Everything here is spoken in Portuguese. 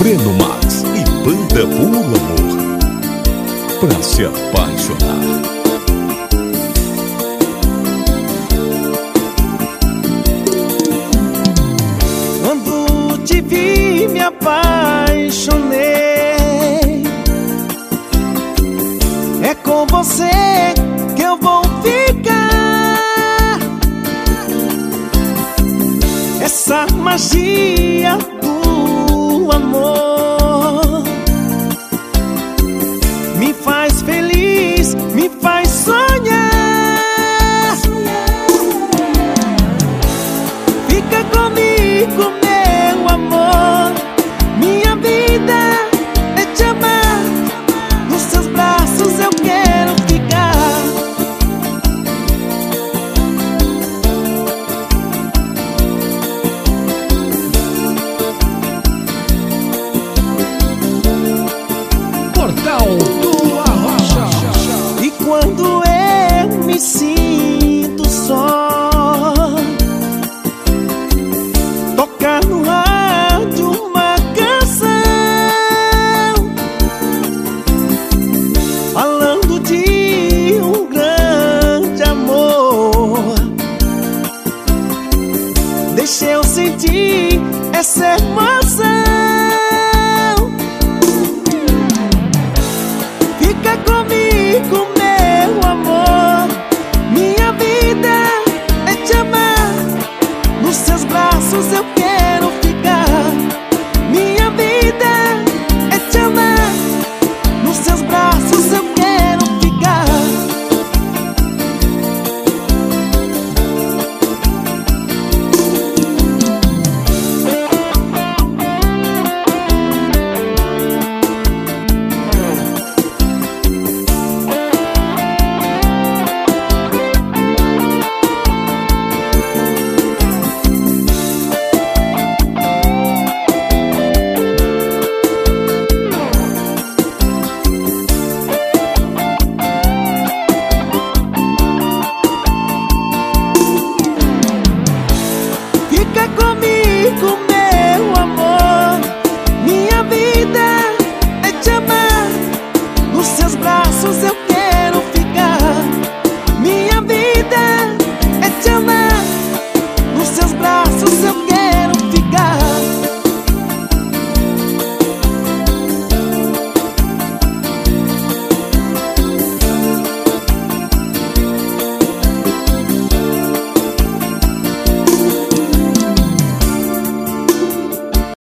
Breno Max e Banda Puro Amor, pra se apaixonar. Quando te vi me apaixonei. É com você que eu vou ficar. Essa magia do amor me faz feliz, me faz sonhar. Fica comigo, meu amor. Minha vida é te amar. Nos seus braços eu quero ficar. Portal do Arrocha. E quando eu me sinto só, toca no rádio uma canção falando de um grande amor. Deixa eu sentir essa emoção. Fica comigo, meu amor. Minha vida é te amar. Nos seus braços eu quero ficar. Minha vida é te amar. Nos seus braços eu quero ficar. Fica comigo,